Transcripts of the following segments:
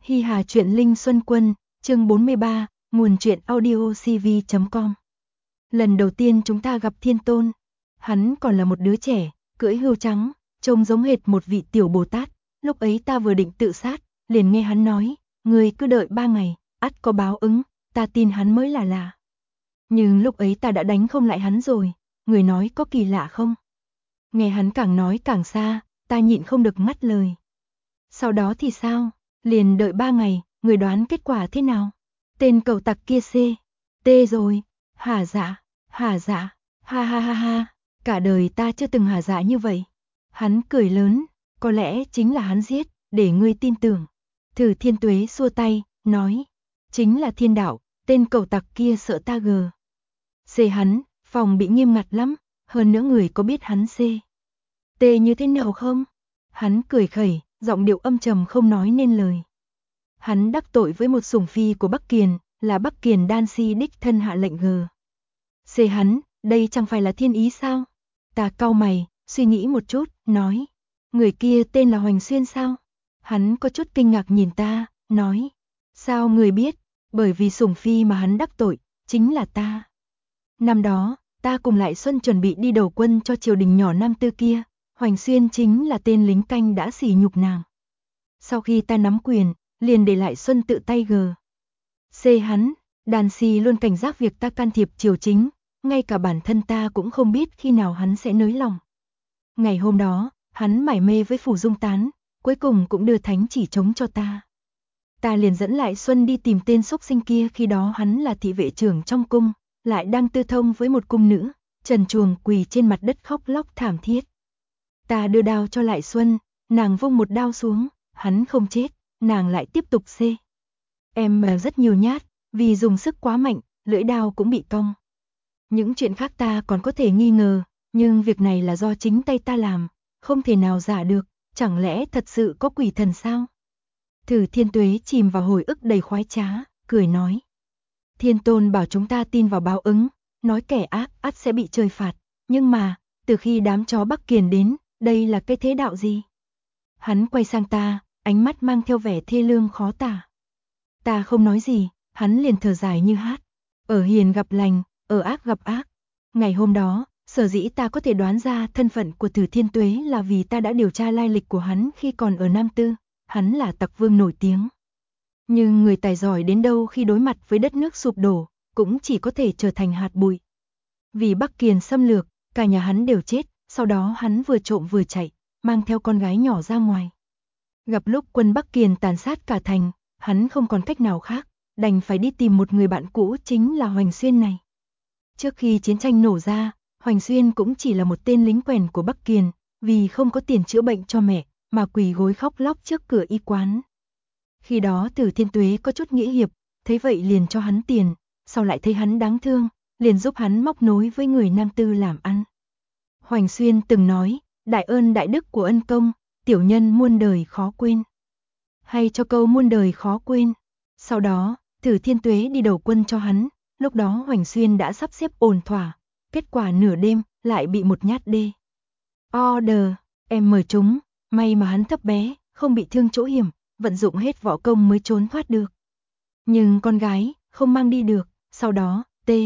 Hi Hà truyện Linh Xuân Quân, chương 43, nguồn truyện audio cv.com. Lần đầu tiên chúng ta gặp Thiên Tôn, hắn còn là một đứa trẻ, cưỡi hươu trắng, trông giống hệt một vị tiểu Bồ Tát. Lúc ấy ta vừa định tự sát, liền nghe hắn nói, người cứ đợi 3 ngày, ắt có báo ứng. Ta tin hắn mới là lạ. Nhưng lúc ấy ta đã đánh không lại hắn rồi. Người nói có kỳ lạ không? Nghe hắn càng nói càng xa, ta nhịn không được ngắt lời. Sau đó thì sao? Liền đợi 3 ngày, người đoán kết quả thế nào? Tên cẩu tặc kia T rồi. Hả dạ, ha ha ha ha. Cả đời ta chưa từng hả dạ như vậy. Hắn cười lớn, có lẽ chính là hắn giết, để ngươi tin tưởng. Thử Thiên Tuế xua tay, nói, chính là Thiên Đạo, tên cẩu tặc kia sợ ta gờ. Hắn, phòng bị nghiêm ngặt lắm, hơn nữa người có biết hắn T như thế nào không? Hắn cười khẩy, giọng điệu âm trầm không nói nên lời. Hắn đắc tội với một sủng phi của Bắc Kiền, là Bắc Kiền Đan Si đích thân hạ lệnh gờ. Hắn, đây chẳng phải là thiên ý sao? Ta cau mày, suy nghĩ một chút, nói, người kia tên là Hoành Xuyên sao? Hắn có chút kinh ngạc nhìn ta, nói, sao người biết? Bởi vì sủng phi mà hắn đắc tội, chính là ta. Năm đó, ta cùng Lại Xuân chuẩn bị đi đầu quân cho triều đình nhỏ Nam Tư kia, Hoành Xuyên chính là tên lính canh đã sỉ nhục nàng. Sau khi ta nắm quyền, liền để Lại Xuân tự tay gờ. Hắn, Đan Si luôn cảnh giác việc ta can thiệp triều chính, ngay cả bản thân ta cũng không biết khi nào hắn sẽ nới lòng. Ngày hôm đó, hắn mải mê với Phủ Dung Tán, cuối cùng cũng đưa thánh chỉ chống cho ta. Ta liền dẫn Lại Xuân đi tìm tên xúc sinh kia, khi đó hắn là thị vệ trưởng trong cung, lại đang tư thông với một cung nữ, trần truồng quỳ trên mặt đất khóc lóc thảm thiết. Ta đưa đao cho Lại Xuân, nàng vung một đao xuống, hắn không chết, nàng lại tiếp tục em mà rất nhiều nhát, vì dùng sức quá mạnh, lưỡi đao cũng bị cong. Những chuyện khác ta còn có thể nghi ngờ, nhưng việc này là do chính tay ta làm, không thể nào giả được, chẳng lẽ thật sự có quỷ thần sao? Thử Thiên Tuế chìm vào hồi ức đầy khoái trá, cười nói. Thiên Tôn bảo chúng ta tin vào báo ứng, nói kẻ ác ắt sẽ bị trời phạt, nhưng mà, từ khi đám chó Bắc Kiền đến, đây là cái thế đạo gì? Hắn quay sang ta, ánh mắt mang theo vẻ thê lương khó tả. Ta không nói gì, hắn liền thở dài như hát. Ở hiền gặp lành, ở ác gặp ác. Ngày hôm đó, sở dĩ ta có thể đoán ra thân phận của Thử Thiên Tuế là vì ta đã điều tra lai lịch của hắn khi còn ở Nam Tư. Hắn là tặc vương nổi tiếng. Nhưng người tài giỏi đến đâu khi đối mặt với đất nước sụp đổ, cũng chỉ có thể trở thành hạt bụi. Vì Bắc Kiền xâm lược, cả nhà hắn đều chết, sau đó hắn vừa trộm vừa chạy, mang theo con gái nhỏ ra ngoài. Gặp lúc quân Bắc Kiền tàn sát cả thành, hắn không còn cách nào khác, đành phải đi tìm một người bạn cũ, chính là Hoành Xuyên này. Trước khi chiến tranh nổ ra, Hoành Xuyên cũng chỉ là một tên lính quèn của Bắc Kiền, vì không có tiền chữa bệnh cho mẹ, mà quỳ gối khóc lóc trước cửa y quán. Khi đó Tử Thiên Tuế có chút nghĩa hiệp, thấy vậy liền cho hắn tiền, sau lại thấy hắn đáng thương, liền giúp hắn móc nối với người Nam Tư làm ăn. Hoành Xuyên từng nói, đại ơn đại đức của ân công, tiểu nhân muôn đời khó quên. Hay cho câu muôn đời khó quên. Sau đó, Tử Thiên Tuế đi đầu quân cho hắn, lúc đó Hoành Xuyên đã sắp xếp ổn thỏa, kết quả nửa đêm lại bị một nhát order, em mời chúng, may mà hắn thấp bé, không bị thương chỗ hiểm, vận dụng hết võ công mới trốn thoát được. Nhưng con gái, không mang đi được, sau đó,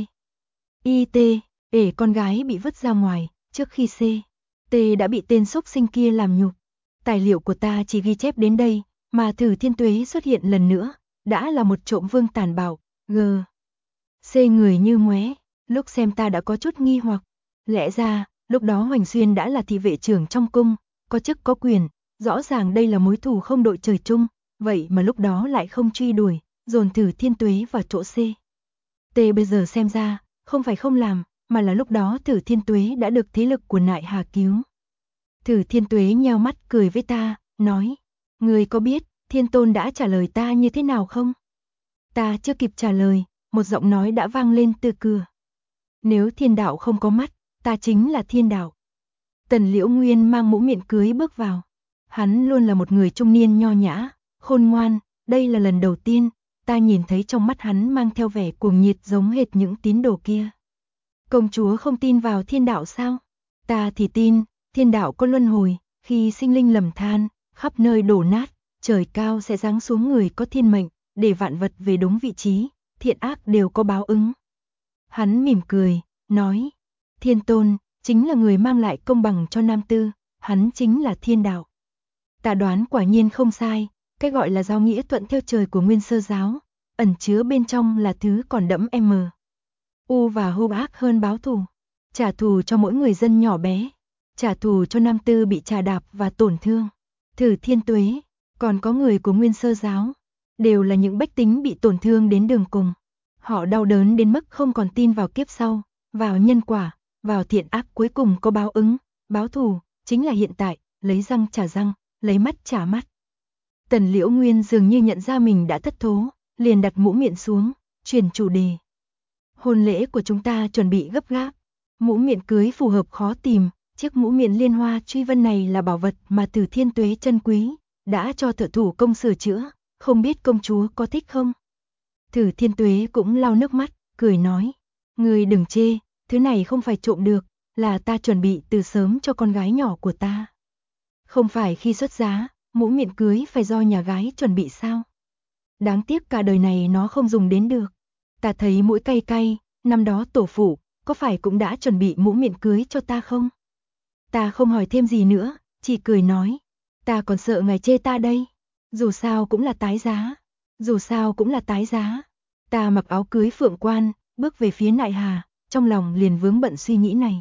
con gái bị vứt ra ngoài, trước khi đã bị tên xúc sinh kia làm nhục. Tài liệu của ta chỉ ghi chép đến đây, mà Thử Thiên Tuế xuất hiện lần nữa, đã là một trộm vương tàn bạo, người như ngoé, lúc xem ta đã có chút nghi hoặc. Lẽ ra, lúc đó Hoành Xuyên đã là thị vệ trưởng trong cung, có chức có quyền, rõ ràng đây là mối thù không đội trời chung, vậy mà lúc đó lại không truy đuổi, dồn Thử Thiên Tuế vào chỗ bây giờ xem ra, không phải không làm, mà là lúc đó Thử Thiên Tuế đã được thế lực của Nại Hà cứu. Thử Thiên Tuế nheo mắt cười với ta, nói, người có biết Thiên Tôn đã trả lời ta như thế nào không? Ta chưa kịp trả lời, một giọng nói đã vang lên từ cửa. Nếu thiên đạo không có mắt, ta chính là thiên đạo. Tần Liễu Nguyên mang mũ miệng cưới bước vào. Hắn luôn là một người trung niên nho nhã, khôn ngoan, đây là lần đầu tiên ta nhìn thấy trong mắt hắn mang theo vẻ cuồng nhiệt giống hệt những tín đồ kia. Công chúa không tin vào thiên đạo sao? Ta thì tin, thiên đạo có luân hồi, khi sinh linh lầm than, khắp nơi đổ nát, trời cao sẽ giáng xuống người có thiên mệnh, để vạn vật về đúng vị trí, thiện ác đều có báo ứng. Hắn mỉm cười, nói, Thiên Tôn, chính là người mang lại công bằng cho Nam Tư, hắn chính là thiên đạo. Ta đoán quả nhiên không sai, cái gọi là giáo nghĩa thuận theo trời của Nguyên Sơ giáo, ẩn chứa bên trong là thứ còn đẫm u và hung ác hơn báo thù. Trả thù cho mỗi người dân nhỏ bé, trả thù cho Nam Tư bị trà đạp và tổn thương. Thử Thiên Tuế, còn có người của Nguyên Sơ giáo, đều là những bách tính bị tổn thương đến đường cùng. Họ đau đớn đến mức không còn tin vào kiếp sau, vào nhân quả, vào thiện ác cuối cùng có báo ứng, báo thù, chính là hiện tại, lấy răng trả răng, lấy mắt trả mắt. Tần Liễu Nguyên dường như nhận ra mình đã thất thố, liền đặt mũ miệng xuống, chuyển chủ đề. Hôn lễ của chúng ta chuẩn bị gấp gáp, mũ miệng cưới phù hợp khó tìm, chiếc mũ miệng liên hoa truy vân này là bảo vật mà Từ Thiên Tuế chân quý, đã cho thợ thủ công sửa chữa, không biết công chúa có thích không? Từ Thiên Tuế cũng lau nước mắt, cười nói, người đừng chê, thứ này không phải trộm được, là ta chuẩn bị từ sớm cho con gái nhỏ của ta. Không phải khi xuất giá, mũ miệng cưới phải do nhà gái chuẩn bị sao? Đáng tiếc cả đời này nó không dùng đến được. Ta thấy mũi cay cay, năm đó tổ phụ, có phải cũng đã chuẩn bị mũ miệng cưới cho ta không? Ta không hỏi thêm gì nữa, chỉ cười nói, ta còn sợ ngài chê ta đây. Dù sao cũng là tái giá, dù sao cũng là tái giá. Ta mặc áo cưới phượng quan, bước về phía Nại Hà, trong lòng liền vướng bận suy nghĩ này.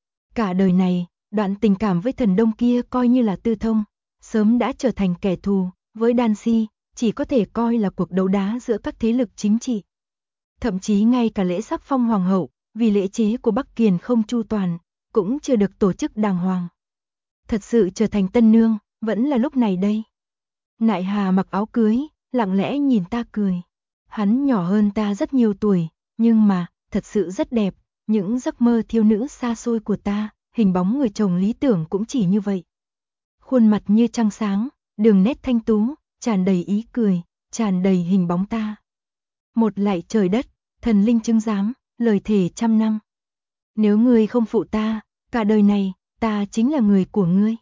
Cả đời này, đoạn tình cảm với thần đông kia coi như là tư thông, sớm đã trở thành kẻ thù, với Đan Si, chỉ có thể coi là cuộc đấu đá giữa các thế lực chính trị. Thậm chí ngay cả lễ sắc phong hoàng hậu, vì lễ chế của Bắc Kiền không chu toàn, cũng chưa được tổ chức đàng hoàng. Thật sự trở thành tân nương, vẫn là lúc này đây. Nại Hà mặc áo cưới, lặng lẽ nhìn ta cười. Hắn nhỏ hơn ta rất nhiều tuổi, nhưng mà, thật sự rất đẹp, những giấc mơ thiếu nữ xa xôi của ta, hình bóng người chồng lý tưởng cũng chỉ như vậy. Khuôn mặt như trăng sáng, đường nét thanh tú, tràn đầy ý cười, tràn đầy hình bóng ta. Một lạy trời đất, thần linh chứng giám, lời thề 100 năm. Nếu ngươi không phụ ta, cả đời này, ta chính là người của ngươi.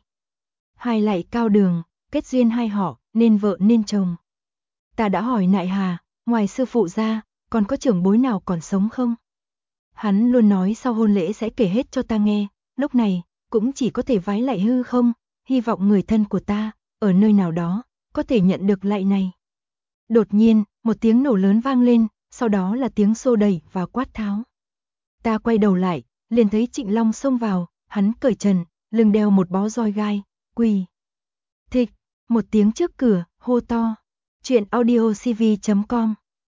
Hai lạy cao đường, kết duyên hai họ, nên vợ nên chồng. Ta đã hỏi Nại Hà, ngoài sư phụ ra, còn có trưởng bối nào còn sống không? Hắn luôn nói sau hôn lễ sẽ kể hết cho ta nghe, lúc này, cũng chỉ có thể vái lạy hư không, hy vọng người thân của ta, ở nơi nào đó, có thể nhận được lạy này. Đột nhiên, một tiếng nổ lớn vang lên, sau đó là tiếng xô đẩy và quát tháo. Ta quay đầu lại, liền thấy Trịnh Long xông vào, hắn cởi trần, lưng đeo một bó roi gai, quỳ. Thịch, một tiếng trước cửa, hô to. Chuyện audiocv.com.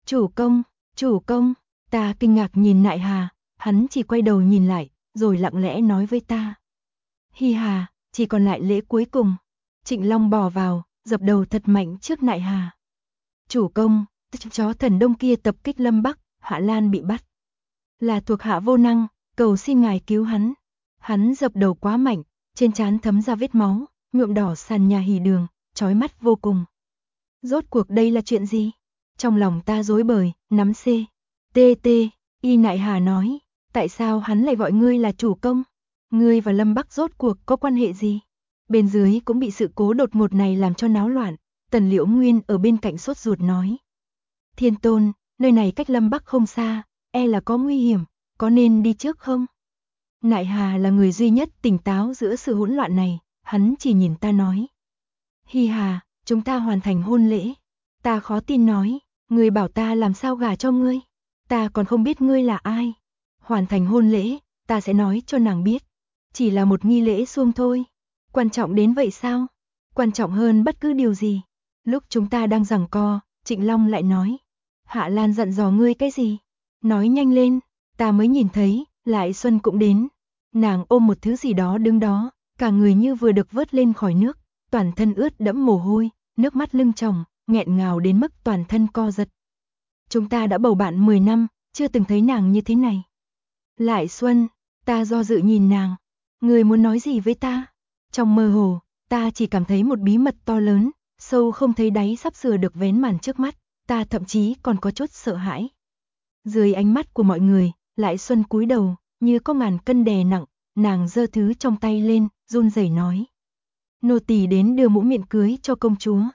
Chủ công, ta kinh ngạc nhìn Nại Hà, hắn chỉ quay đầu nhìn lại, rồi lặng lẽ nói với ta. Hi Hà, chỉ còn lại lễ cuối cùng. Trịnh Long bò vào, dập đầu thật mạnh trước Nại Hà. Chủ công, chó thần đông kia tập kích Lâm Bắc, Hạ Lan bị bắt. Là thuộc hạ vô năng, cầu xin ngài cứu hắn. Hắn dập đầu quá mạnh, trên trán thấm ra vết máu, nhuộm đỏ sàn nhà hỉ đường, chói mắt vô cùng. Rốt cuộc đây là chuyện gì? Trong lòng ta rối bời, nắm y Nại Hà nói, tại sao hắn lại gọi ngươi là chủ công? Ngươi và Lâm Bắc rốt cuộc có quan hệ gì? Bên dưới cũng bị sự cố đột ngột này làm cho náo loạn, Tần Liễu Nguyên ở bên cạnh sốt ruột nói. Thiên Tôn, nơi này cách Lâm Bắc không xa, e là có nguy hiểm, có nên đi trước không? Nại Hà là người duy nhất tỉnh táo giữa sự hỗn loạn này, hắn chỉ nhìn ta nói. Hi Hà, chúng ta hoàn thành hôn lễ. Ta khó tin nói, ngươi bảo ta làm sao gả cho ngươi? Ta còn không biết ngươi là ai. Hoàn thành hôn lễ, ta sẽ nói cho nàng biết. Chỉ là một nghi lễ suông thôi. Quan trọng đến vậy sao? Quan trọng hơn bất cứ điều gì. Lúc chúng ta đang giằng co, Trịnh Long lại nói. Hạ Lan dặn dò ngươi cái gì? Nói nhanh lên, ta mới nhìn thấy, Lại Xuân cũng đến. Nàng ôm một thứ gì đó đứng đó, cả người như vừa được vớt lên khỏi nước, toàn thân ướt đẫm mồ hôi, nước mắt lưng tròng, nghẹn ngào đến mức toàn thân co giật. Chúng ta đã bầu bạn 10 năm, chưa từng thấy nàng như thế này. Lại Xuân, ta do dự nhìn nàng, người muốn nói gì với ta? Trong mơ hồ, ta chỉ cảm thấy một bí mật to lớn, sâu không thấy đáy sắp sửa được vén màn trước mắt, ta thậm chí còn có chút sợ hãi. Dưới ánh mắt của mọi người, Lại Xuân cúi đầu, như có ngàn cân đè nặng, nàng giơ thứ trong tay lên, run rẩy nói. Nô tỳ đến đưa mũ miệng cưới cho công chúa.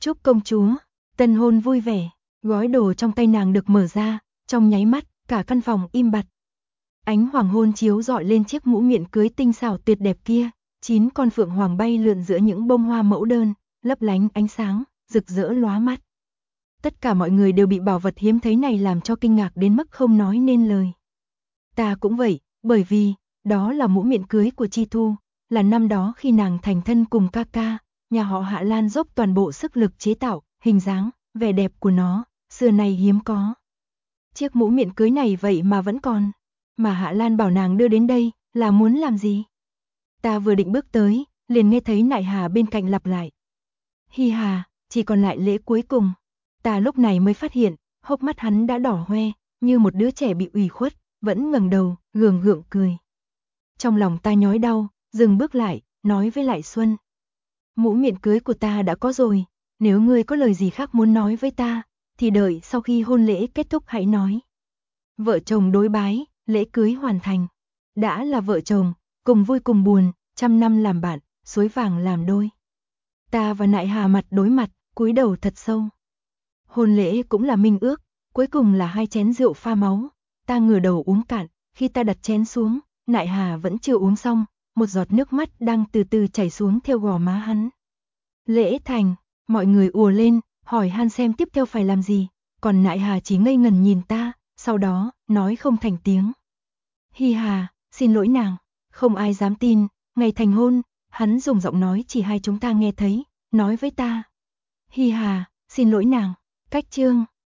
Chúc công chúa, tân hôn vui vẻ, gói đồ trong tay nàng được mở ra, trong nháy mắt, cả căn phòng im bặt. Ánh hoàng hôn chiếu rọi lên chiếc mũ miệng cưới tinh xảo tuyệt đẹp kia, 9 con phượng hoàng bay lượn giữa những bông hoa mẫu đơn, lấp lánh ánh sáng, rực rỡ lóa mắt. Tất cả mọi người đều bị bảo vật hiếm thấy này làm cho kinh ngạc đến mức không nói nên lời. Ta cũng vậy, bởi vì, đó là mũ miệng cưới của Chi Thu, là năm đó khi nàng thành thân cùng ca ca, nhà họ Hạ Lan dốc toàn bộ sức lực chế tạo, hình dáng, vẻ đẹp của nó, xưa nay hiếm có. Chiếc mũ miệng cưới này vậy mà vẫn còn, mà Hạ Lan bảo nàng đưa đến đây, là muốn làm gì? Ta vừa định bước tới, liền nghe thấy Nại Hà bên cạnh lặp lại. Hi Hà, chỉ còn lại lễ cuối cùng. Ta lúc này mới phát hiện, hốc mắt hắn đã đỏ hoe, như một đứa trẻ bị ủy khuất, vẫn ngẩng đầu, gượng gượng cười. Trong lòng ta nhói đau, dừng bước lại, nói với Lại Xuân. Mũ miệng cưới của ta đã có rồi, nếu ngươi có lời gì khác muốn nói với ta, thì đợi sau khi hôn lễ kết thúc hãy nói. Vợ chồng đối bái, lễ cưới hoàn thành. Đã là vợ chồng, cùng vui cùng buồn, 100 năm làm bạn, suối vàng làm đôi. Ta và Nại Hà mặt đối mặt, cúi đầu thật sâu. Hôn lễ cũng là minh ước, cuối cùng là 2 chén rượu pha máu. Ta ngửa đầu uống cạn, khi ta đặt chén xuống, Nại Hà vẫn chưa uống xong, một giọt nước mắt đang từ từ chảy xuống theo gò má hắn. Lễ thành, mọi người ùa lên, hỏi han xem tiếp theo phải làm gì, còn Nại Hà chỉ ngây ngẩn nhìn ta, sau đó, nói không thành tiếng. Hi Hà, xin lỗi nàng, không ai dám tin, ngày thành hôn, hắn dùng giọng nói chỉ hai chúng ta nghe thấy, nói với ta. Hi Hà, xin lỗi nàng, cách chương.